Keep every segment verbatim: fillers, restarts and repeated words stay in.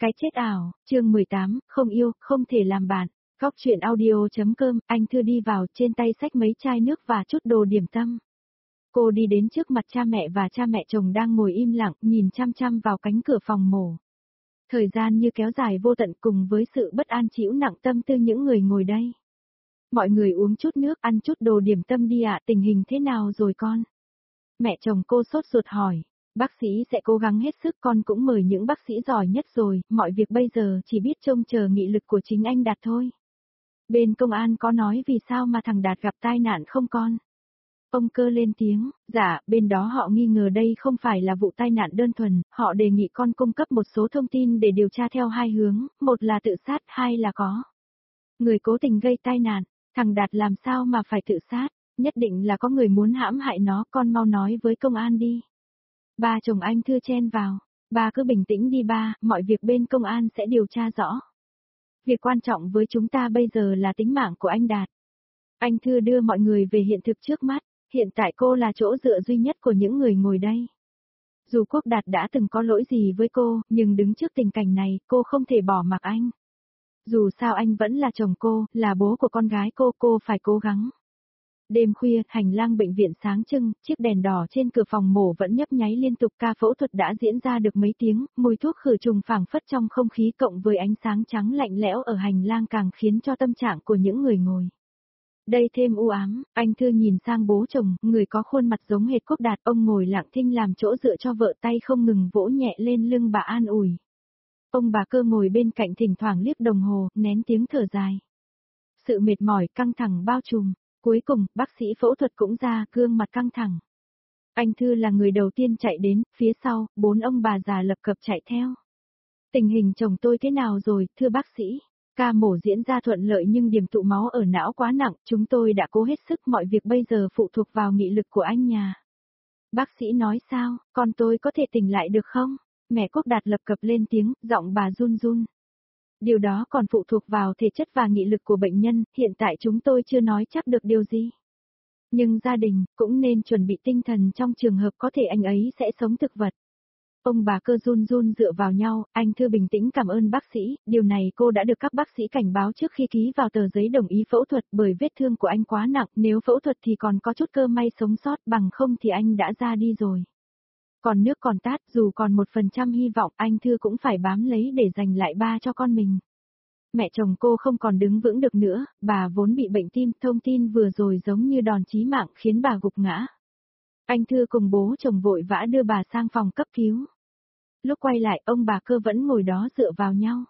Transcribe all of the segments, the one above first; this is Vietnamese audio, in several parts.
Cái chết ảo, chương mười tám, không yêu, không thể làm bạn. Góc chuyện audio.com, anh Thư đi vào, trên tay xách mấy chai nước và chút đồ điểm tâm. Cô đi đến trước mặt cha mẹ và cha mẹ chồng đang ngồi im lặng, nhìn chăm chăm vào cánh cửa phòng mổ. Thời gian như kéo dài vô tận cùng với sự bất an trĩu nặng tâm tư những người ngồi đây. Mọi người uống chút nước, ăn chút đồ điểm tâm đi ạ, tình hình thế nào rồi con? Mẹ chồng cô sốt ruột hỏi. Bác sĩ sẽ cố gắng hết sức, con cũng mời những bác sĩ giỏi nhất rồi, mọi việc bây giờ chỉ biết trông chờ nghị lực của chính anh Đạt thôi. Bên công an có nói vì sao mà thằng Đạt gặp tai nạn không con? Ông Cơ lên tiếng, dạ, bên đó họ nghi ngờ đây không phải là vụ tai nạn đơn thuần, họ đề nghị con cung cấp một số thông tin để điều tra theo hai hướng, một là tự sát, hai là có người cố tình gây tai nạn. Thằng Đạt làm sao mà phải tự sát, nhất định là có người muốn hãm hại nó, con mau nói với công an đi. Ba chồng anh Thư chen vào, ba cứ bình tĩnh đi ba, mọi việc bên công an sẽ điều tra rõ. Việc quan trọng với chúng ta bây giờ là tính mạng của anh Đạt. Anh Thư đưa mọi người về hiện thực trước mắt, hiện tại cô là chỗ dựa duy nhất của những người ngồi đây. Dù Quốc Đạt đã từng có lỗi gì với cô, nhưng đứng trước tình cảnh này, cô không thể bỏ mặc anh. Dù sao anh vẫn là chồng cô, là bố của con gái cô, cô phải cố gắng. Đêm khuya, hành lang bệnh viện sáng trưng, chiếc đèn đỏ trên cửa phòng mổ vẫn nhấp nháy liên tục, ca phẫu thuật đã diễn ra được mấy tiếng, mùi thuốc khử trùng phảng phất trong không khí cộng với ánh sáng trắng lạnh lẽo ở hành lang càng khiến cho tâm trạng của những người ngồi đây thêm u ám. Anh Thư nhìn sang bố chồng, người có khuôn mặt giống hệt Quốc Đạt, ông ngồi lặng thinh làm chỗ dựa cho vợ, tay không ngừng vỗ nhẹ lên lưng bà an ủi. Ông bà Cơ ngồi bên cạnh thỉnh thoảng liếc đồng hồ, nén tiếng thở dài. Sự mệt mỏi, căng thẳng bao trùm. Cuối cùng, bác sĩ phẫu thuật cũng ra, gương mặt căng thẳng. Anh Thư là người đầu tiên chạy đến, phía sau, bốn ông bà già lập cập chạy theo. Tình hình chồng tôi thế nào rồi, thưa bác sĩ? Ca mổ diễn ra thuận lợi nhưng điểm tụ máu ở não quá nặng, chúng tôi đã cố hết sức, mọi việc bây giờ phụ thuộc vào nghị lực của anh nhà. Bác sĩ nói sao, con tôi có thể tỉnh lại được không? Mẹ Quốc Đạt lập cập lên tiếng, giọng bà run run. Điều đó còn phụ thuộc vào thể chất và nghị lực của bệnh nhân, hiện tại chúng tôi chưa nói chắc được điều gì. Nhưng gia đình cũng nên chuẩn bị tinh thần trong trường hợp có thể anh ấy sẽ sống thực vật. Ông bà Cơ run run dựa vào nhau, anh Thư bình tĩnh cảm ơn bác sĩ, điều này cô đã được các bác sĩ cảnh báo trước khi ký vào tờ giấy đồng ý phẫu thuật, bởi vết thương của anh quá nặng, nếu phẫu thuật thì còn có chút cơ may sống sót, bằng không thì anh đã ra đi rồi. Còn nước còn tát, dù còn một phần trăm hy vọng, anh Thư cũng phải bám lấy để giành lại ba cho con mình. Mẹ chồng cô không còn đứng vững được nữa, bà vốn bị bệnh tim, thông tin vừa rồi giống như đòn chí mạng khiến bà gục ngã. Anh Thư cùng bố chồng vội vã đưa bà sang phòng cấp cứu. Lúc quay lại, ông bà Cơ vẫn ngồi đó dựa vào nhau.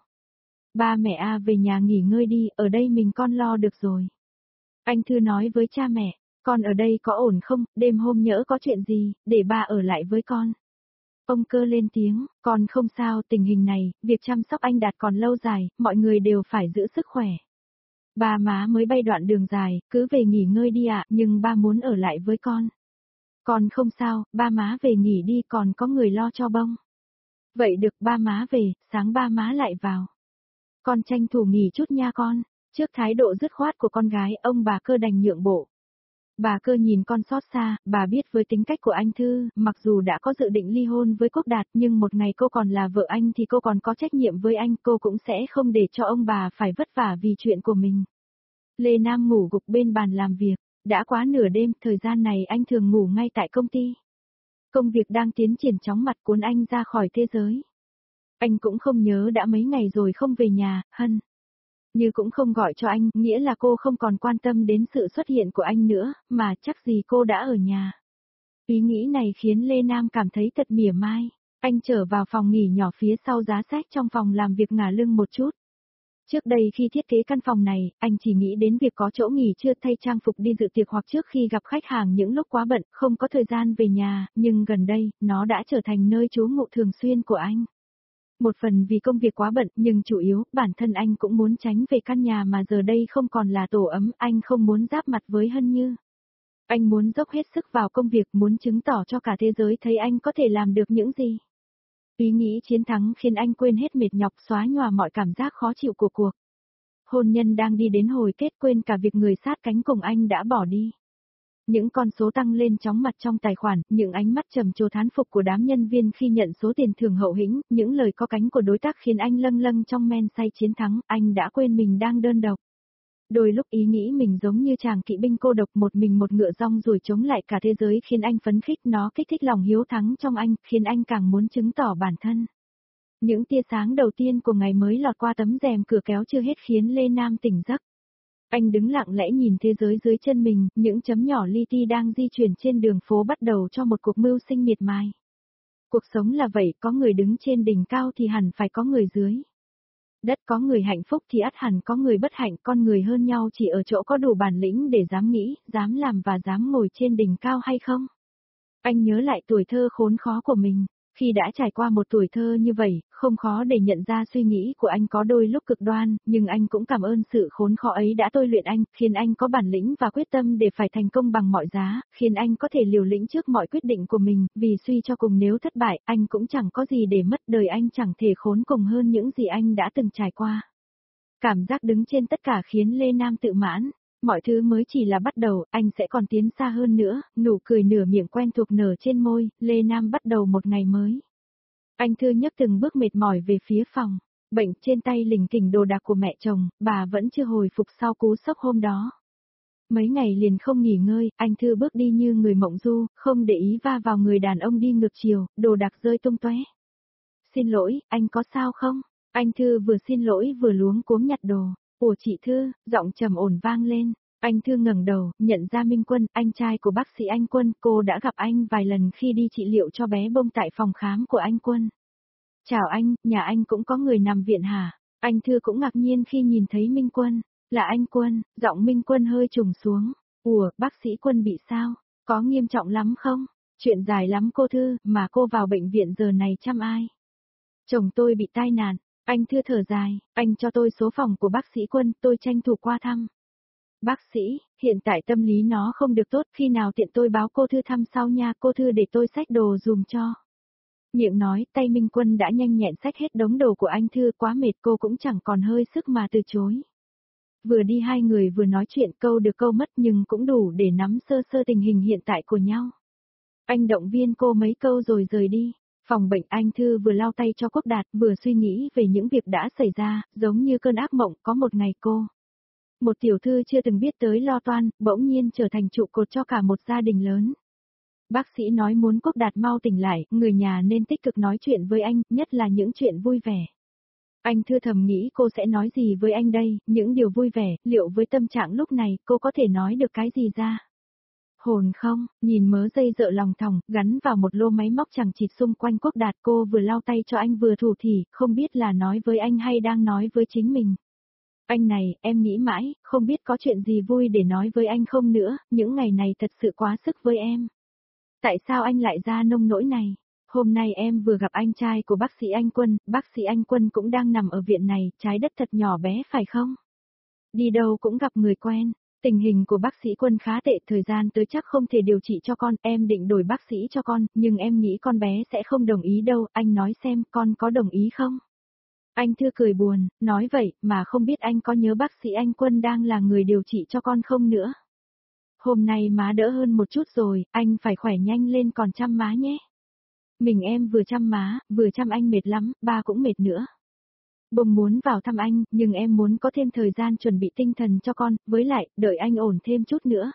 Ba mẹ à, về nhà nghỉ ngơi đi, ở đây mình con lo được rồi. Anh Thư nói với cha mẹ, con ở đây có ổn không, đêm hôm nhỡ có chuyện gì, để ba ở lại với con. Ông Cơ lên tiếng, con không sao, tình hình này, việc chăm sóc anh Đạt còn lâu dài, mọi người đều phải giữ sức khỏe. Ba má mới bay đoạn đường dài, cứ về nghỉ ngơi đi ạ, nhưng ba muốn ở lại với con. Con không sao, ba má về nghỉ đi, còn có người lo cho bông. Vậy được, ba má về, sáng ba má lại vào. Con tranh thủ nghỉ chút nha con. Trước thái độ dứt khoát của con gái, ông bà Cơ đành nhượng bộ. Bà Cơ nhìn con xót xa, bà biết với tính cách của anh Thư, mặc dù đã có dự định ly hôn với Quốc Đạt, nhưng một ngày cô còn là vợ anh thì cô còn có trách nhiệm với anh, cô cũng sẽ không để cho ông bà phải vất vả vì chuyện của mình. Lê Nam ngủ gục bên bàn làm việc, đã quá nửa đêm, thời gian này anh thường ngủ ngay tại công ty. Công việc đang tiến triển chóng mặt cuốn anh ra khỏi thế giới. Anh cũng không nhớ đã mấy ngày rồi không về nhà, Hân. Như cũng không gọi cho anh, nghĩa là cô không còn quan tâm đến sự xuất hiện của anh nữa, mà chắc gì cô đã ở nhà. Ý nghĩ này khiến Lê Nam cảm thấy thật mỉa mai. Anh trở vào phòng nghỉ nhỏ phía sau giá sách trong phòng làm việc ngả lưng một chút. Trước đây khi thiết kế căn phòng này, anh chỉ nghĩ đến việc có chỗ nghỉ trưa thay trang phục đi dự tiệc hoặc trước khi gặp khách hàng những lúc quá bận, không có thời gian về nhà, nhưng gần đây, nó đã trở thành nơi trú ngụ thường xuyên của anh. Một phần vì công việc quá bận, nhưng chủ yếu, bản thân anh cũng muốn tránh về căn nhà mà giờ đây không còn là tổ ấm, anh không muốn giáp mặt với Hân Như. Anh muốn dốc hết sức vào công việc, muốn chứng tỏ cho cả thế giới thấy anh có thể làm được những gì. Ý nghĩ chiến thắng khiến anh quên hết mệt nhọc, xóa nhòa mọi cảm giác khó chịu của cuộc hôn nhân đang đi đến hồi kết, quên cả việc người sát cánh cùng anh đã bỏ đi. Những con số tăng lên chóng mặt trong tài khoản, những ánh mắt trầm trồ thán phục của đám nhân viên khi nhận số tiền thưởng hậu hĩnh, những lời có cánh của đối tác khiến anh lâng lâng trong men say chiến thắng, anh đã quên mình đang đơn độc. Đôi lúc ý nghĩ mình giống như chàng kỵ binh cô độc một mình một ngựa rong ruổi chống lại cả thế giới khiến anh phấn khích, nó kích thích lòng hiếu thắng trong anh, khiến anh càng muốn chứng tỏ bản thân. Những tia sáng đầu tiên của ngày mới lọt qua tấm rèm cửa kéo chưa hết khiến Lê Nam tỉnh giấc. Anh đứng lặng lẽ nhìn thế giới dưới chân mình, những chấm nhỏ li ti đang di chuyển trên đường phố bắt đầu cho một cuộc mưu sinh miệt mài. Cuộc sống là vậy, có người đứng trên đỉnh cao thì hẳn phải có người dưới. Đất có người hạnh phúc thì ắt hẳn có người bất hạnh, con người hơn nhau chỉ ở chỗ có đủ bản lĩnh để dám nghĩ, dám làm và dám ngồi trên đỉnh cao hay không. Anh nhớ lại tuổi thơ khốn khó của mình. Khi đã trải qua một tuổi thơ như vậy, không khó để nhận ra suy nghĩ của anh có đôi lúc cực đoan, nhưng anh cũng cảm ơn sự khốn khó ấy đã tôi luyện anh, khiến anh có bản lĩnh và quyết tâm để phải thành công bằng mọi giá, khiến anh có thể liều lĩnh trước mọi quyết định của mình, vì suy cho cùng nếu thất bại, anh cũng chẳng có gì để mất, đời anh chẳng thể khốn cùng hơn những gì anh đã từng trải qua. Cảm giác đứng trên tất cả khiến Lê Nam tự mãn. Mọi thứ mới chỉ là bắt đầu, anh sẽ còn tiến xa hơn nữa, nụ cười nửa miệng quen thuộc nở trên môi, Lê Nam bắt đầu một ngày mới. Anh Thư nhấc từng bước mệt mỏi về phía phòng, bệnh trên tay lình kình đồ đạc của mẹ chồng, bà vẫn chưa hồi phục sau cú sốc hôm đó. Mấy ngày liền không nghỉ ngơi, anh Thư bước đi như người mộng du, không để ý va vào người đàn ông đi ngược chiều, đồ đạc rơi tung tóe. Xin lỗi, anh có sao không? Anh Thư vừa xin lỗi vừa luống cuống nhặt đồ. Ủa chị Thư, giọng trầm ổn vang lên. Anh Thư ngẩng đầu, nhận ra Minh Quân, anh trai của bác sĩ Anh Quân, cô đã gặp anh vài lần khi đi trị liệu cho bé bông tại phòng khám của anh Quân. Chào anh, nhà anh cũng có người nằm viện hả? Anh Thư cũng ngạc nhiên khi nhìn thấy Minh Quân. Là anh Quân, giọng Minh Quân hơi trùng xuống. Ủa, bác sĩ Quân bị sao? Có nghiêm trọng lắm không? Chuyện dài lắm cô Thư, mà cô vào bệnh viện giờ này chăm ai? Chồng tôi bị tai nạn. Anh Thư thở dài, anh cho tôi số phòng của bác sĩ Quân, tôi tranh thủ qua thăm. Bác sĩ, hiện tại tâm lý nó không được tốt, khi nào tiện tôi báo cô Thư thăm sau nha, cô Thư để tôi xách đồ dùm cho. Miệng nói, tay Minh Quân đã nhanh nhẹn xách hết đống đồ của anh Thư, quá mệt cô cũng chẳng còn hơi sức mà từ chối. Vừa đi hai người vừa nói chuyện câu được câu mất nhưng cũng đủ để nắm sơ sơ tình hình hiện tại của nhau. Anh động viên cô mấy câu rồi rời đi. Phòng bệnh anh Thư vừa lau tay cho Quốc Đạt vừa suy nghĩ về những việc đã xảy ra, giống như cơn ác mộng có một ngày cô. Một tiểu thư chưa từng biết tới lo toan, bỗng nhiên trở thành trụ cột cho cả một gia đình lớn. Bác sĩ nói muốn Quốc Đạt mau tỉnh lại, người nhà nên tích cực nói chuyện với anh, nhất là những chuyện vui vẻ. Anh Thư thầm nghĩ cô sẽ nói gì với anh đây, những điều vui vẻ, liệu với tâm trạng lúc này cô có thể nói được cái gì ra? Hồn không, nhìn mớ dây dợ lòng thòng, gắn vào một lô máy móc chẳng chịt xung quanh Quốc Đạt, cô vừa lau tay cho anh vừa thủ thỉ, không biết là nói với anh hay đang nói với chính mình. Anh này, em nghĩ mãi, không biết có chuyện gì vui để nói với anh không nữa, những ngày này thật sự quá sức với em. Tại sao anh lại ra nông nỗi này? Hôm nay em vừa gặp anh trai của bác sĩ Anh Quân, bác sĩ Anh Quân cũng đang nằm ở viện này, trái đất thật nhỏ bé phải không? Đi đâu cũng gặp người quen. Tình hình của bác sĩ Quân khá tệ, thời gian tới chắc không thể điều trị cho con, em định đổi bác sĩ cho con, nhưng em nghĩ con bé sẽ không đồng ý đâu, anh nói xem con có đồng ý không? Anh Thư cười buồn, nói vậy mà không biết anh có nhớ bác sĩ Anh Quân đang là người điều trị cho con không nữa. Hôm nay má đỡ hơn một chút rồi, anh phải khỏe nhanh lên còn chăm má nhé. Mình em vừa chăm má, vừa chăm anh mệt lắm, ba cũng mệt nữa. Bông muốn vào thăm anh, nhưng em muốn có thêm thời gian chuẩn bị tinh thần cho con, với lại, đợi anh ổn thêm chút nữa.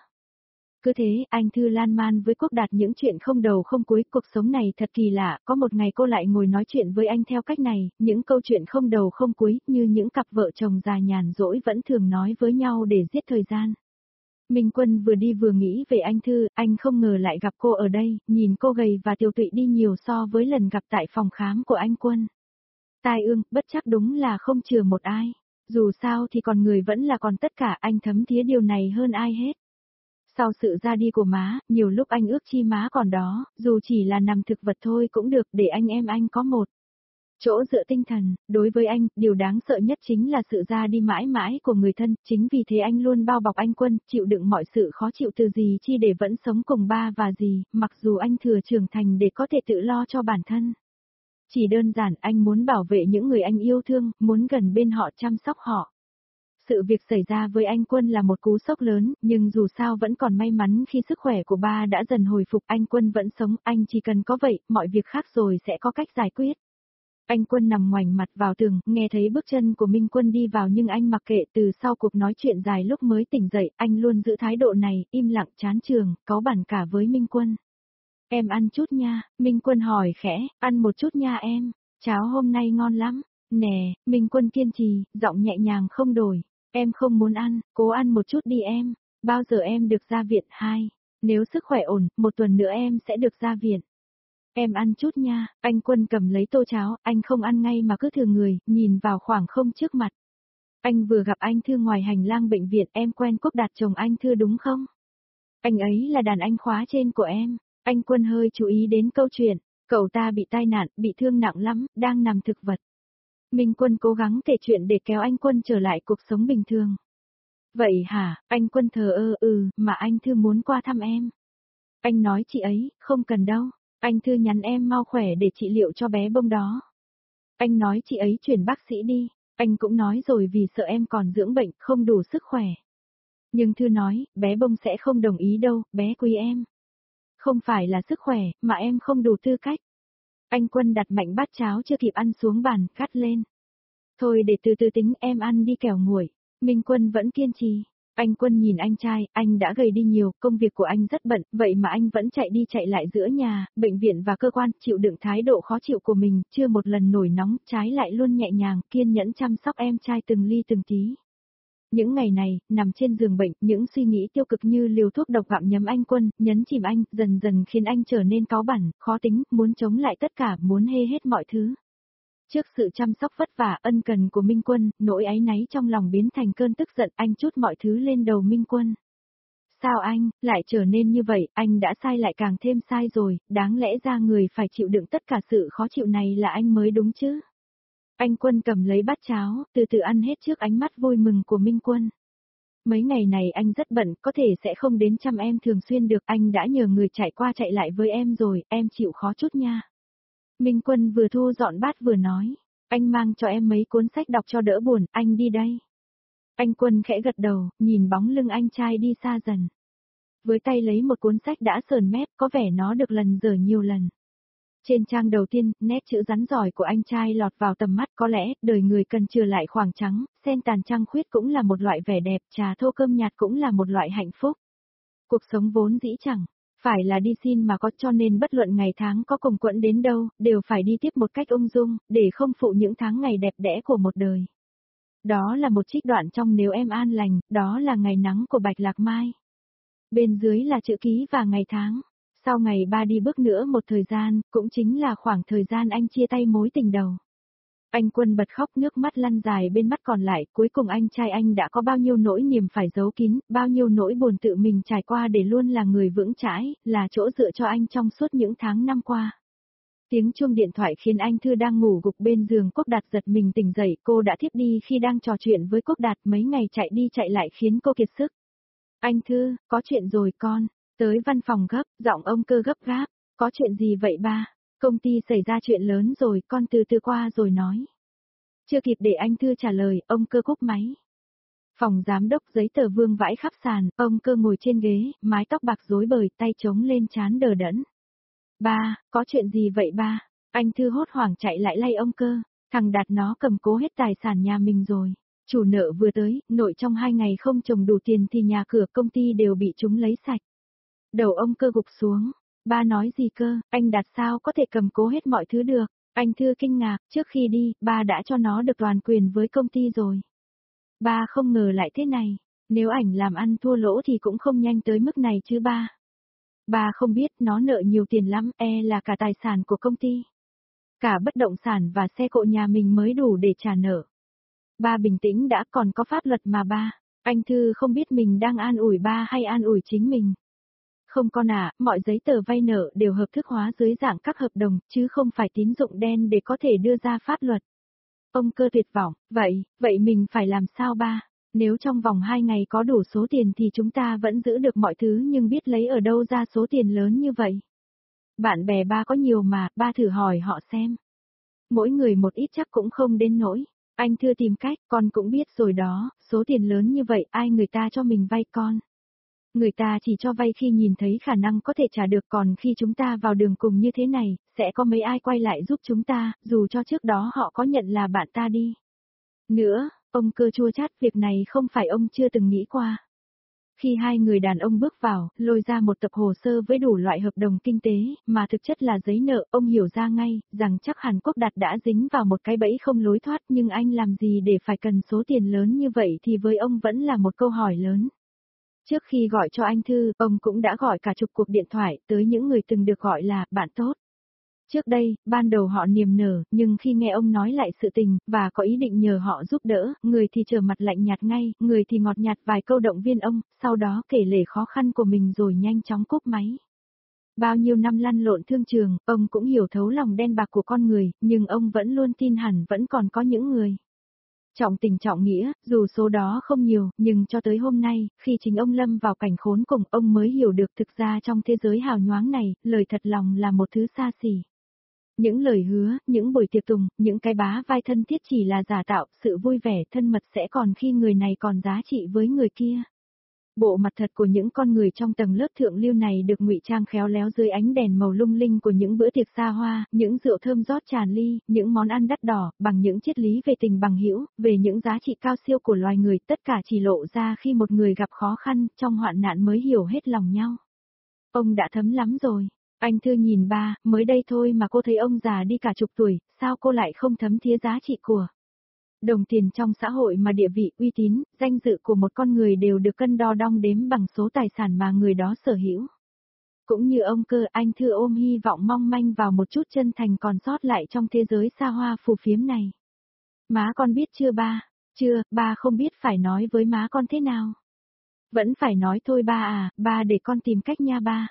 Cứ thế, anh Thư lan man với Quốc Đạt những chuyện không đầu không cuối, cuộc sống này thật kỳ lạ, có một ngày cô lại ngồi nói chuyện với anh theo cách này, những câu chuyện không đầu không cuối, như những cặp vợ chồng già nhàn rỗi vẫn thường nói với nhau để giết thời gian. Minh Quân vừa đi vừa nghĩ về anh Thư, anh không ngờ lại gặp cô ở đây, nhìn cô gầy và tiều tụy đi nhiều so với lần gặp tại phòng khám của anh Quân. Tai ương, bất chắc đúng là không chừa một ai. Dù sao thì con người vẫn là còn tất cả, anh thấm thía điều này hơn ai hết. Sau sự ra đi của má, nhiều lúc anh ước chi má còn đó, dù chỉ là nằm thực vật thôi cũng được để anh em anh có một chỗ dựa tinh thần. Đối với anh, điều đáng sợ nhất chính là sự ra đi mãi mãi của người thân, chính vì thế anh luôn bao bọc anh Quân, chịu đựng mọi sự khó chịu từ gì chi để vẫn sống cùng ba và dì, mặc dù anh thừa trưởng thành để có thể tự lo cho bản thân. Chỉ đơn giản anh muốn bảo vệ những người anh yêu thương, muốn gần bên họ chăm sóc họ. Sự việc xảy ra với anh Quân là một cú sốc lớn, nhưng dù sao vẫn còn may mắn khi sức khỏe của ba đã dần hồi phục, anh Quân vẫn sống, anh chỉ cần có vậy, mọi việc khác rồi sẽ có cách giải quyết. Anh Quân nằm ngoảnh mặt vào tường, nghe thấy bước chân của Minh Quân đi vào nhưng anh mặc kệ. Từ sau cuộc nói chuyện dài lúc mới tỉnh dậy, anh luôn giữ thái độ này, im lặng chán chường, cáu bẳn cả với Minh Quân. Em ăn chút nha, Minh Quân hỏi khẽ, ăn một chút nha em, cháo hôm nay ngon lắm. Nè, Minh Quân kiên trì, giọng nhẹ nhàng không đổi. Em không muốn ăn, cố ăn một chút đi em. Bao giờ em được ra viện? Hai. Nếu sức khỏe ổn, một tuần nữa em sẽ được ra viện. Em ăn chút nha, anh Quân cầm lấy tô cháo, anh không ăn ngay mà cứ thừa người, nhìn vào khoảng không trước mặt. Anh vừa gặp anh Thư ngoài hành lang bệnh viện, em quen Quốc Đạt chồng anh Thư đúng không? Anh ấy là đàn anh khóa trên của em. Anh Quân hơi chú ý đến câu chuyện, cậu ta bị tai nạn, bị thương nặng lắm, đang nằm thực vật. Minh Quân cố gắng kể chuyện để kéo anh Quân trở lại cuộc sống bình thường. Vậy hả, anh Quân thờ ơ, ừ, mà anh Thư muốn qua thăm em. Anh nói chị ấy, không cần đâu. Anh Thư nhắn em mau khỏe để trị liệu cho bé bông đó. Anh nói chị ấy chuyển bác sĩ đi. Anh cũng nói rồi vì sợ em còn dưỡng bệnh, không đủ sức khỏe. Nhưng Thư nói, bé bông sẽ không đồng ý đâu, bé quý em. Không phải là sức khỏe, mà em không đủ tư cách. Anh Quân đặt mạnh bát cháo chưa kịp ăn xuống bàn, cắt lên. Thôi để từ từ tính, em ăn đi kẻo nguội. Minh Quân vẫn kiên trì. Anh Quân nhìn anh trai, anh đã gầy đi nhiều, công việc của anh rất bận, vậy mà anh vẫn chạy đi chạy lại giữa nhà, bệnh viện và cơ quan, chịu đựng thái độ khó chịu của mình, chưa một lần nổi nóng, trái lại luôn nhẹ nhàng, kiên nhẫn chăm sóc em trai từng ly từng tí. Những ngày này, nằm trên giường bệnh, những suy nghĩ tiêu cực như liều thuốc độc gặm nhấm anh Quân, nhấn chìm anh, dần dần khiến anh trở nên cáu bẳn, khó tính, muốn chống lại tất cả, muốn hê hết mọi thứ. Trước sự chăm sóc vất vả ân cần của Minh Quân, nỗi áy náy trong lòng biến thành cơn tức giận, anh trút mọi thứ lên đầu Minh Quân. Sao anh, lại trở nên như vậy, anh đã sai lại càng thêm sai rồi, đáng lẽ ra người phải chịu đựng tất cả sự khó chịu này là anh mới đúng chứ. Anh Quân cầm lấy bát cháo, từ từ ăn hết trước ánh mắt vui mừng của Minh Quân. Mấy ngày này anh rất bận, có thể sẽ không đến chăm em thường xuyên được, anh đã nhờ người chạy qua chạy lại với em rồi, em chịu khó chút nha. Minh Quân vừa thu dọn bát vừa nói, anh mang cho em mấy cuốn sách đọc cho đỡ buồn, anh đi đây. Anh Quân khẽ gật đầu, nhìn bóng lưng anh trai đi xa dần. Với tay lấy một cuốn sách đã sờn mép, có vẻ nó được lần dở nhiều lần. Trên trang đầu tiên, nét chữ rắn giỏi của anh trai lọt vào tầm mắt, có lẽ, đời người cần chừa lại khoảng trắng, sen tàn trăng khuyết cũng là một loại vẻ đẹp, trà thô cơm nhạt cũng là một loại hạnh phúc. Cuộc sống vốn dĩ chẳng phải là đi xin mà có, cho nên bất luận ngày tháng có cùng quẫn đến đâu, đều phải đi tiếp một cách ung dung, để không phụ những tháng ngày đẹp đẽ của một đời. Đó là một trích đoạn trong Nếu Em An Lành, đó là ngày nắng của Bạch Lạc Mai. Bên dưới là chữ ký và ngày tháng. Sau ngày ba đi bước nữa một thời gian, cũng chính là khoảng thời gian anh chia tay mối tình đầu. Anh Quân bật khóc, nước mắt lăn dài bên mắt còn lại, cuối cùng anh trai anh đã có bao nhiêu nỗi niềm phải giấu kín, bao nhiêu nỗi buồn tự mình trải qua để luôn là người vững chãi, là chỗ dựa cho anh trong suốt những tháng năm qua. Tiếng chuông điện thoại khiến anh Thư đang ngủ gục bên giường Quốc Đạt giật mình tỉnh dậy, cô đã thiếp đi khi đang trò chuyện với Quốc Đạt, mấy ngày chạy đi chạy lại khiến cô kiệt sức. Anh Thư, có chuyện rồi con. Tới văn phòng gấp, giọng ông Cơ gấp gáp. Có chuyện gì vậy ba? Công ty xảy ra chuyện lớn rồi, con từ từ qua rồi nói. Chưa kịp để anh Thư trả lời, ông Cơ cúp máy. Phòng giám đốc giấy tờ vương vãi khắp sàn, ông Cơ ngồi trên ghế, mái tóc bạc rối bời, tay trống lên trán đờ đẫn. Ba, có chuyện gì vậy ba? Anh Thư hốt hoảng chạy lại lay ông Cơ. Thằng Đạt nó cầm cố hết tài sản nhà mình rồi. Chủ nợ vừa tới, nội trong hai ngày không trồng đủ tiền thì nhà cửa công ty đều bị chúng lấy sạch. Đầu ông Cơ gục xuống. Ba nói gì cơ, anh Đạt sao có thể cầm cố hết mọi thứ được. Anh Thư kinh ngạc, trước khi đi, ba đã cho nó được toàn quyền với công ty rồi. Ba không ngờ lại thế này, nếu ảnh làm ăn thua lỗ thì cũng không nhanh tới mức này chứ ba. Ba không biết nó nợ nhiều tiền lắm, e là cả tài sản của công ty. Cả bất động sản và xe cộ nhà mình mới đủ để trả nợ. Ba bình tĩnh đã, còn có pháp luật mà ba. Anh Thư không biết mình đang an ủi ba hay an ủi chính mình. Không con à, mọi giấy tờ vay nợ đều hợp thức hóa dưới dạng các hợp đồng, chứ không phải tín dụng đen để có thể đưa ra pháp luật. Ông Cơ tuyệt vọng, vậy, vậy mình phải làm sao ba? Nếu trong vòng hai ngày có đủ số tiền thì chúng ta vẫn giữ được mọi thứ, nhưng biết lấy ở đâu ra số tiền lớn như vậy? Bạn bè ba có nhiều mà, ba thử hỏi họ xem. Mỗi người một ít chắc cũng không đến nỗi. Anh Thư tìm cách, con cũng biết rồi đó, số tiền lớn như vậy ai người ta cho mình vay con. Người ta chỉ cho vay khi nhìn thấy khả năng có thể trả được, còn khi chúng ta vào đường cùng như thế này, sẽ có mấy ai quay lại giúp chúng ta, dù cho trước đó họ có nhận là bạn ta đi. Nữa, ông Cơ chua chát, việc này không phải ông chưa từng nghĩ qua. Khi hai người đàn ông bước vào, lôi ra một tập hồ sơ với đủ loại hợp đồng kinh tế, mà thực chất là giấy nợ, ông hiểu ra ngay, rằng chắc Hàn Quốc Đạt đã dính vào một cái bẫy không lối thoát, nhưng anh làm gì để phải cần số tiền lớn như vậy thì với ông vẫn là một câu hỏi lớn. Trước khi gọi cho anh Thư, ông cũng đã gọi cả chục cuộc điện thoại tới những người từng được gọi là bạn tốt. Trước đây, ban đầu họ niềm nở, nhưng khi nghe ông nói lại sự tình, và có ý định nhờ họ giúp đỡ, người thì trở mặt lạnh nhạt ngay, người thì ngọt nhạt vài câu động viên ông, sau đó kể lể khó khăn của mình rồi nhanh chóng cúp máy. Bao nhiêu năm lăn lộn thương trường, ông cũng hiểu thấu lòng đen bạc của con người, nhưng ông vẫn luôn tin hẳn vẫn còn có những người trọng tình trọng nghĩa, dù số đó không nhiều, nhưng cho tới hôm nay, khi chính ông lâm vào cảnh khốn cùng, ông mới hiểu được thực ra trong thế giới hào nhoáng này, lời thật lòng là một thứ xa xỉ. Những lời hứa, những buổi tiệc tùng, những cái bá vai thân thiết chỉ là giả tạo, sự vui vẻ thân mật sẽ còn khi người này còn giá trị với người kia. Bộ mặt thật của những con người trong tầng lớp thượng lưu này được ngụy trang khéo léo dưới ánh đèn màu lung linh của những bữa tiệc xa hoa, những rượu thơm rót tràn ly, những món ăn đắt đỏ, bằng những triết lý về tình bằng hữu, về những giá trị cao siêu của loài người, tất cả chỉ lộ ra khi một người gặp khó khăn, trong hoạn nạn mới hiểu hết lòng nhau. Ông đã thấm lắm rồi. Anh Thư nhìn ba, mới đây thôi mà cô thấy ông già đi cả chục tuổi, sao cô lại không thấm thía giá trị của đồng tiền trong xã hội, mà địa vị, uy tín, danh dự của một con người đều được cân đo đong đếm bằng số tài sản mà người đó sở hữu. Cũng như ông Cơ, anh Thư ôm hy vọng mong manh vào một chút chân thành còn sót lại trong thế giới xa hoa phù phiếm này. Má con biết chưa ba? Chưa, ba không biết phải nói với má con thế nào. Vẫn phải nói thôi ba à, ba để con tìm cách nha ba.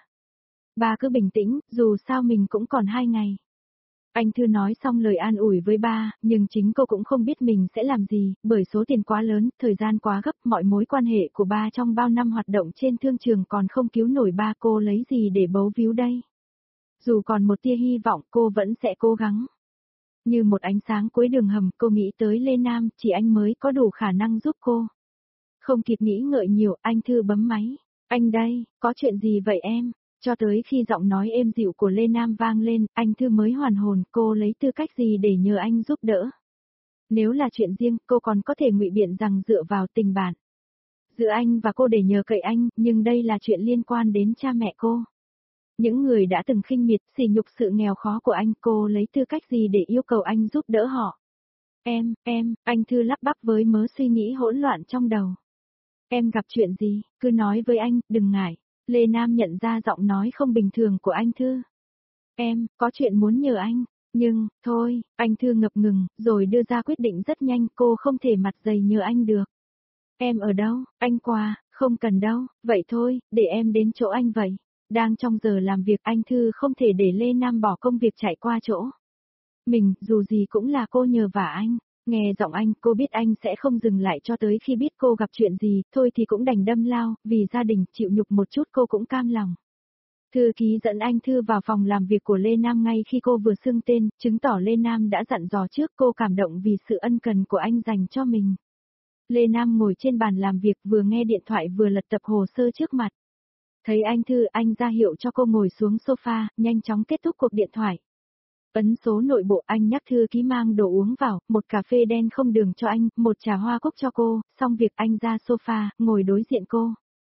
Ba cứ bình tĩnh, dù sao mình cũng còn hai ngày. Anh Thư nói xong lời an ủi với ba, nhưng chính cô cũng không biết mình sẽ làm gì, bởi số tiền quá lớn, thời gian quá gấp, mọi mối quan hệ của ba trong bao năm hoạt động trên thương trường còn không cứu nổi ba, cô lấy gì để bấu víu đây. Dù còn một tia hy vọng, cô vẫn sẽ cố gắng. Như một ánh sáng cuối đường hầm, cô nghĩ tới Lê Nam, chỉ anh mới có đủ khả năng giúp cô. Không kịp nghĩ ngợi nhiều, anh Thư bấm máy. Anh đây, có chuyện gì vậy em? Cho tới khi giọng nói êm dịu của Lê Nam vang lên, anh Thư mới hoàn hồn, cô lấy tư cách gì để nhờ anh giúp đỡ. Nếu là chuyện riêng, cô còn có thể ngụy biện rằng dựa vào tình bạn giữa anh và cô để nhờ cậy anh, nhưng đây là chuyện liên quan đến cha mẹ cô. Những người đã từng khinh miệt, sỉ nhục sự nghèo khó của anh, cô lấy tư cách gì để yêu cầu anh giúp đỡ họ. Em, em, anh Thư lắp bắp với mớ suy nghĩ hỗn loạn trong đầu. Em gặp chuyện gì, cứ nói với anh, đừng ngại. Lê Nam nhận ra giọng nói không bình thường của anh Thư. Em, có chuyện muốn nhờ anh, nhưng, thôi, anh Thư ngập ngừng, rồi đưa ra quyết định rất nhanh, cô không thể mặt dày nhờ anh được. Em ở đâu, anh qua, không cần đâu, vậy thôi, để em đến chỗ anh vậy. Đang trong giờ làm việc, anh Thư không thể để Lê Nam bỏ công việc chạy qua chỗ mình, dù gì cũng là cô nhờ vả anh. Nghe giọng anh, cô biết anh sẽ không dừng lại cho tới khi biết cô gặp chuyện gì, thôi thì cũng đành đâm lao, vì gia đình, chịu nhục một chút cô cũng cam lòng. Thư ký dẫn anh Thư vào phòng làm việc của Lê Nam ngay khi cô vừa xưng tên, chứng tỏ Lê Nam đã dặn dò trước, cô cảm động vì sự ân cần của anh dành cho mình. Lê Nam ngồi trên bàn làm việc vừa nghe điện thoại vừa lật tập hồ sơ trước mặt. Thấy anh Thư, anh ra hiệu cho cô ngồi xuống sofa, nhanh chóng kết thúc cuộc điện thoại. Ấn số nội bộ, anh nhắc thư ký mang đồ uống vào, một cà phê đen không đường cho anh, một trà hoa cúc cho cô, xong việc anh ra sofa, ngồi đối diện cô.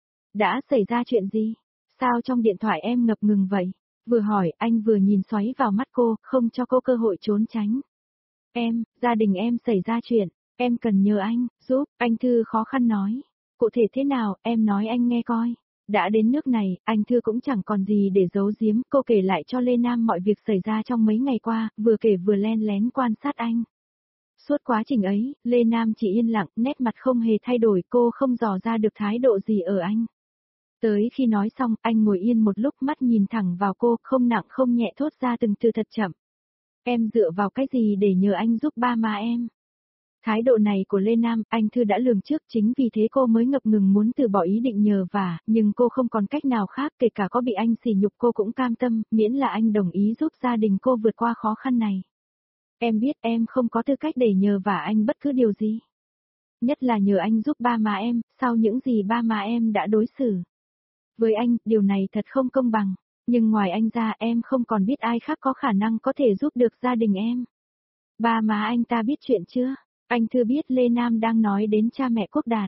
Đã xảy ra chuyện gì? Sao trong điện thoại em ngập ngừng vậy? Vừa hỏi, anh vừa nhìn xoáy vào mắt cô, không cho cô cơ hội trốn tránh. Em, gia đình em xảy ra chuyện, em cần nhờ anh, giúp, anh Thư khó khăn nói. Cụ thể thế nào, em nói anh nghe coi. Đã đến nước này, anh Thư cũng chẳng còn gì để giấu giếm, cô kể lại cho Lê Nam mọi việc xảy ra trong mấy ngày qua, vừa kể vừa len lén quan sát anh. Suốt quá trình ấy, Lê Nam chỉ yên lặng, nét mặt không hề thay đổi, cô không dò ra được thái độ gì ở anh. Tới khi nói xong, anh ngồi yên một lúc, mắt nhìn thẳng vào cô, không nặng không nhẹ thốt ra từng từ thật chậm. Em dựa vào cái gì để nhờ anh giúp ba má em? Thái độ này của Lê Nam, anh Thư đã lường trước, chính vì thế cô mới ngập ngừng muốn từ bỏ ý định nhờ vả, nhưng cô không còn cách nào khác, kể cả có bị anh sỉ nhục cô cũng cam tâm, miễn là anh đồng ý giúp gia đình cô vượt qua khó khăn này. Em biết em không có tư cách để nhờ vả anh bất cứ điều gì. Nhất là nhờ anh giúp ba má em, sau những gì ba má em đã đối xử. Với anh, điều này thật không công bằng. Nhưng ngoài anh ra em không còn biết ai khác có khả năng có thể giúp được gia đình em. Ba má anh ta biết chuyện chưa? Anh Thư biết Lê Nam đang nói đến cha mẹ Quốc Đạt.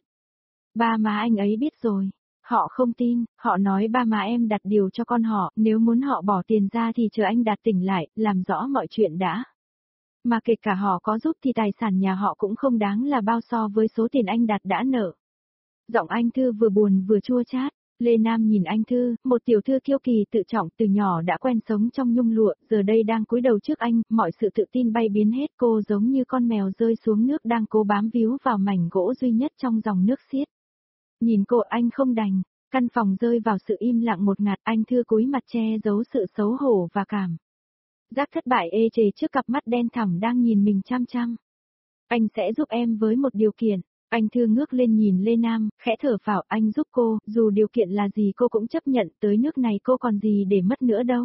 Ba má anh ấy biết rồi. Họ không tin, họ nói ba má em đặt điều cho con họ, nếu muốn họ bỏ tiền ra thì chờ anh Đạt tỉnh lại, làm rõ mọi chuyện đã. Mà kể cả họ có giúp thì tài sản nhà họ cũng không đáng là bao so với số tiền anh Đạt đã nợ. Giọng anh Thư vừa buồn vừa chua chát. Lê Nam nhìn anh Thư, một tiểu thư kiêu kỳ tự trọng từ nhỏ đã quen sống trong nhung lụa, giờ đây đang cúi đầu trước anh, mọi sự tự tin bay biến hết, cô giống như con mèo rơi xuống nước đang cố bám víu vào mảnh gỗ duy nhất trong dòng nước xiết. Nhìn cô anh không đành, căn phòng rơi vào sự im lặng một ngạt, anh Thư cúi mặt che giấu sự xấu hổ và cảm giác thất bại ê chề trước cặp mắt đen thẳm đang nhìn mình chăm chăm. Anh sẽ giúp em với một điều kiện. Anh Thư ngước lên nhìn Lê Nam, khẽ thở phào, anh giúp cô, dù điều kiện là gì cô cũng chấp nhận, tới nước này cô còn gì để mất nữa đâu.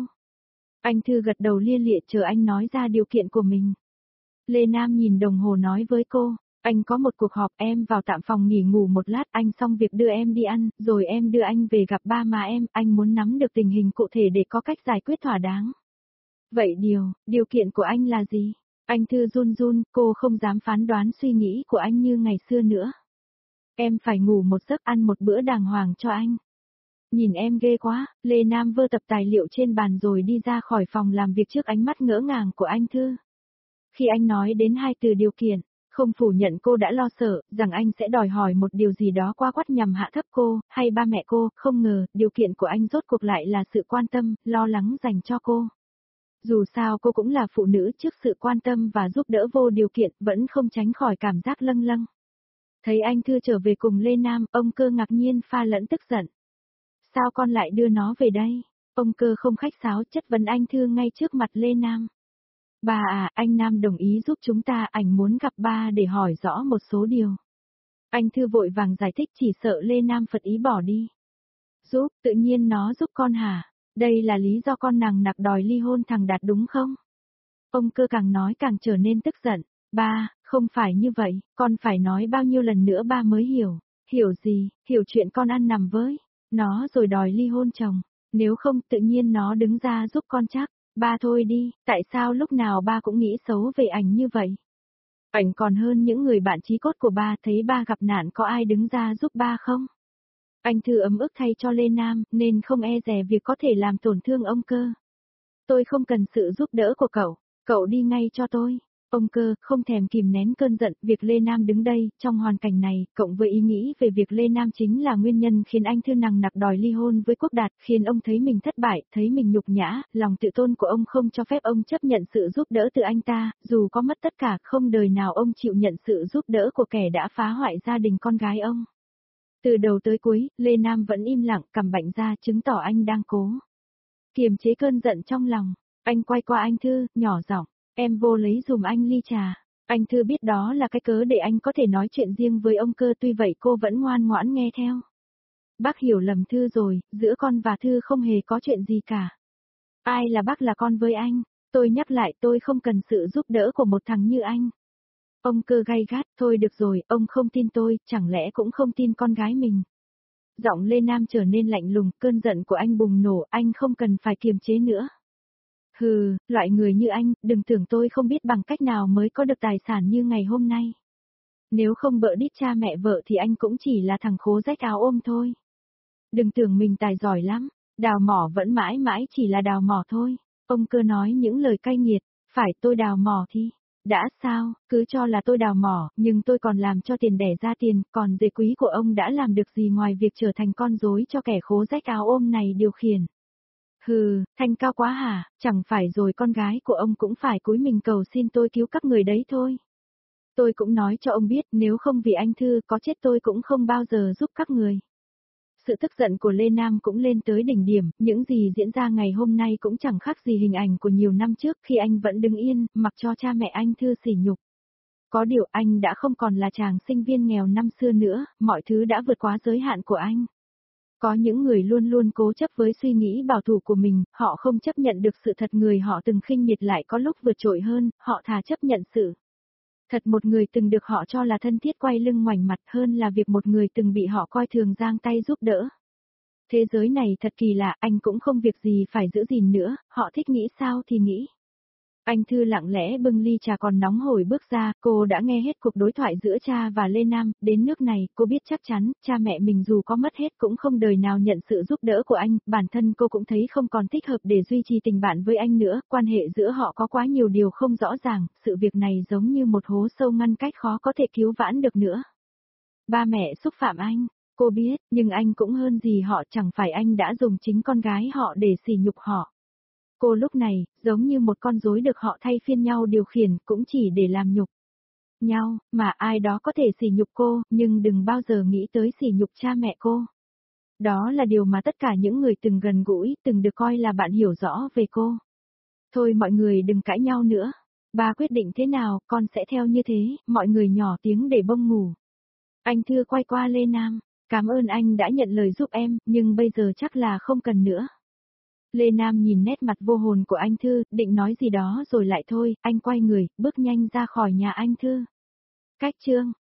Anh Thư gật đầu lia lịa chờ anh nói ra điều kiện của mình. Lê Nam nhìn đồng hồ nói với cô, anh có một cuộc họp, em vào tạm phòng nghỉ ngủ một lát, anh xong việc đưa em đi ăn, rồi em đưa anh về gặp ba má em, anh muốn nắm được tình hình cụ thể để có cách giải quyết thỏa đáng. Vậy điều, điều kiện của anh là gì? Anh Thư run run, cô không dám phán đoán suy nghĩ của anh như ngày xưa nữa. Em phải ngủ một giấc, ăn một bữa đàng hoàng cho anh. Nhìn em ghê quá, Lê Nam vơ tập tài liệu trên bàn rồi đi ra khỏi phòng làm việc trước ánh mắt ngỡ ngàng của anh Thư. Khi anh nói đến hai từ điều kiện, không phủ nhận cô đã lo sợ, rằng anh sẽ đòi hỏi một điều gì đó quá quắt nhằm hạ thấp cô, hay ba mẹ cô, không ngờ, điều kiện của anh rốt cuộc lại là sự quan tâm, lo lắng dành cho cô. Dù sao cô cũng là phụ nữ, trước sự quan tâm và giúp đỡ vô điều kiện, vẫn không tránh khỏi cảm giác lâng lâng. Thấy anh Thư trở về cùng Lê Nam, ông Cơ ngạc nhiên pha lẫn tức giận. Sao con lại đưa nó về đây? Ông Cơ không khách sáo chất vấn anh Thư ngay trước mặt Lê Nam. Bà à, anh Nam đồng ý giúp chúng ta, ảnh muốn gặp ba để hỏi rõ một số điều. Anh Thư vội vàng giải thích, chỉ sợ Lê Nam phật ý bỏ đi. Giúp, tự nhiên nó giúp con hả? Đây là lý do con nàng nặc đòi ly hôn thằng Đạt đúng không? Ông Cơ càng nói càng trở nên tức giận. Ba, không phải như vậy, con phải nói bao nhiêu lần nữa ba mới hiểu. Hiểu gì, hiểu chuyện con ăn nằm với nó rồi đòi ly hôn chồng. Nếu không tự nhiên nó đứng ra giúp con chắc. Ba thôi đi, tại sao lúc nào ba cũng nghĩ xấu về ảnh như vậy? Ảnh còn hơn những người bạn chí cốt của ba, thấy ba gặp nạn có ai đứng ra giúp ba không? Anh Thư ấm ức thay cho Lê Nam, nên không e dè việc có thể làm tổn thương ông Cơ. Tôi không cần sự giúp đỡ của cậu, cậu đi ngay cho tôi. Ông Cơ không thèm kìm nén cơn giận, việc Lê Nam đứng đây, trong hoàn cảnh này, cộng với ý nghĩ về việc Lê Nam chính là nguyên nhân khiến anh Thư nằng nặc đòi ly hôn với Quốc Đạt, khiến ông thấy mình thất bại, thấy mình nhục nhã, lòng tự tôn của ông không cho phép ông chấp nhận sự giúp đỡ từ anh ta, dù có mất tất cả, không đời nào ông chịu nhận sự giúp đỡ của kẻ đã phá hoại gia đình con gái ông. Từ đầu tới cuối, Lê Nam vẫn im lặng, cầm bệnh ra, chứng tỏ anh đang cố kiềm chế cơn giận trong lòng. Anh quay qua anh Thư, nhỏ giọng, em vô lấy dùm anh ly trà. Anh Thư biết đó là cái cớ để anh có thể nói chuyện riêng với ông Cơ, tuy vậy cô vẫn ngoan ngoãn nghe theo. Bác hiểu lầm Thư rồi, giữa con và Thư không hề có chuyện gì cả. Ai là bác là con với anh, tôi nhắc lại tôi không cần sự giúp đỡ của một thằng như anh. Ông Cơ gay gắt, thôi được rồi, ông không tin tôi, chẳng lẽ cũng không tin con gái mình. Giọng Lê Nam trở nên lạnh lùng, cơn giận của anh bùng nổ, anh không cần phải kiềm chế nữa. Hừ, loại người như anh, đừng tưởng tôi không biết bằng cách nào mới có được tài sản như ngày hôm nay. Nếu không bợ đít cha mẹ vợ thì anh cũng chỉ là thằng khố rách áo ôm thôi. Đừng tưởng mình tài giỏi lắm, đào mỏ vẫn mãi mãi chỉ là đào mỏ thôi. Ông Cơ nói những lời cay nghiệt, phải tôi đào mỏ thì... Đã sao, cứ cho là tôi đào mỏ, nhưng tôi còn làm cho tiền đẻ ra tiền, còn dê quý của ông đã làm được gì ngoài việc trở thành con rối cho kẻ khố rách áo ôm này điều khiển. Hừ, thanh cao quá hả, chẳng phải rồi con gái của ông cũng phải cúi mình cầu xin tôi cứu các người đấy thôi. Tôi cũng nói cho ông biết, nếu không vì anh Thư có chết tôi cũng không bao giờ giúp các người. Sự tức giận của Lê Nam cũng lên tới đỉnh điểm, những gì diễn ra ngày hôm nay cũng chẳng khác gì hình ảnh của nhiều năm trước khi anh vẫn đứng yên, mặc cho cha mẹ anh Thư sỉ nhục. Có điều anh đã không còn là chàng sinh viên nghèo năm xưa nữa, mọi thứ đã vượt quá giới hạn của anh. Có những người luôn luôn cố chấp với suy nghĩ bảo thủ của mình, họ không chấp nhận được sự thật người họ từng khinh miệt lại có lúc vượt trội hơn, họ thà chấp nhận sự thật một người từng được họ cho là thân thiết quay lưng ngoảnh mặt hơn là việc một người từng bị họ coi thường giang tay giúp đỡ. Thế giới này thật kỳ lạ, anh cũng không việc gì phải giữ gìn nữa, họ thích nghĩ sao thì nghĩ. Anh Thư lặng lẽ bưng ly trà còn nóng hổi bước ra, cô đã nghe hết cuộc đối thoại giữa cha và Lê Nam, đến nước này, cô biết chắc chắn, cha mẹ mình dù có mất hết cũng không đời nào nhận sự giúp đỡ của anh, bản thân cô cũng thấy không còn thích hợp để duy trì tình bạn với anh nữa, quan hệ giữa họ có quá nhiều điều không rõ ràng, sự việc này giống như một hố sâu ngăn cách khó có thể cứu vãn được nữa. Ba mẹ xúc phạm anh, cô biết, nhưng anh cũng hơn gì họ, chẳng phải anh đã dùng chính con gái họ để sỉ nhục họ. Cô lúc này, giống như một con rối được họ thay phiên nhau điều khiển, cũng chỉ để làm nhục nhau, mà ai đó có thể sỉ nhục cô, nhưng đừng bao giờ nghĩ tới sỉ nhục cha mẹ cô. Đó là điều mà tất cả những người từng gần gũi, từng được coi là bạn hiểu rõ về cô. Thôi mọi người đừng cãi nhau nữa. Ba quyết định thế nào, con sẽ theo như thế, mọi người nhỏ tiếng để bông ngủ. Anh Thư quay qua Lê Nam, cảm ơn anh đã nhận lời giúp em, nhưng bây giờ chắc là không cần nữa. Lê Nam nhìn nét mặt vô hồn của anh Thư, định nói gì đó rồi lại thôi, anh quay người, bước nhanh ra khỏi nhà anh Thư. Cách chương